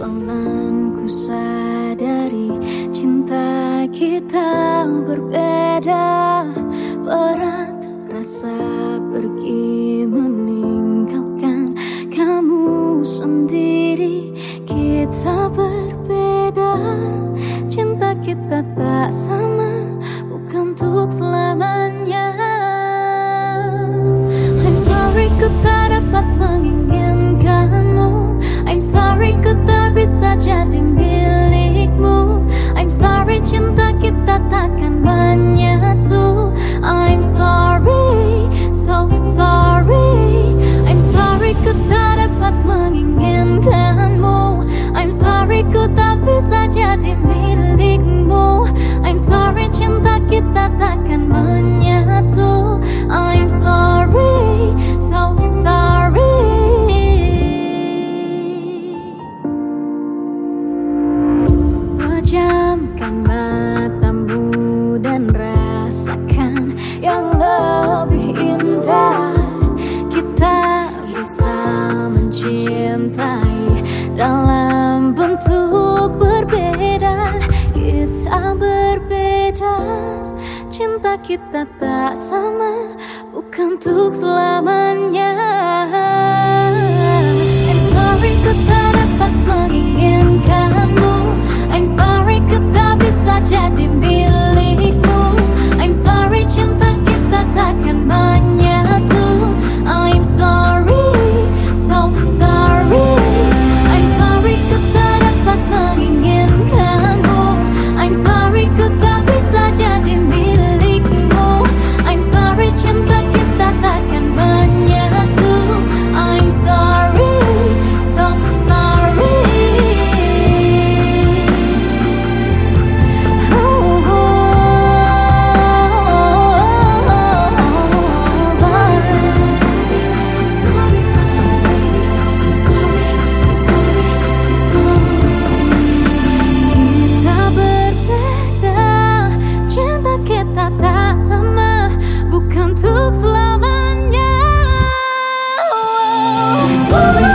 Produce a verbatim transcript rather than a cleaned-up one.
Pelan ku sadari cinta kita berbeda. Berat rasa pergi meninggalkan kamu sendiri. Kita berbeda, cinta kita tak sama, bukan untuk selamanya. I'm sorry ku tak dapat menginginkanmu. I'm sorry ku tak bisa jadi milikmu. I'm sorry cinta kita takkan menyatu. I'm sorry, so sorry. I'm sorry ku tak dapat menginginkanmu. I'm sorry ku tak bisa jadi milikmu. I'm sorry cinta kita takkan menyatu. I'm sorry, so sorry. Pejamkan matamu dan rasakan yang lebih indah. Kita bisa mencintai dalam bentuk berbeda. Kita berbeda, cinta kita tak sama, bukan untuk selamanya. I'm sorry ku tak dapat menginginkanmu. I'm sorry ku tak bisa jadi milikmu. I'm sorry cinta kita takkan menyatu. I'm sorry, so sorry. I'm sorry ku tak dapat menginginkanmu. I'm sorry ku tak bisa jadi milikmu. I'm sorry cinta kita takkan menyatu. I'm sorry, so sorry. Kita tak sama, bukan untuk selamanya. Oh, oh, oh.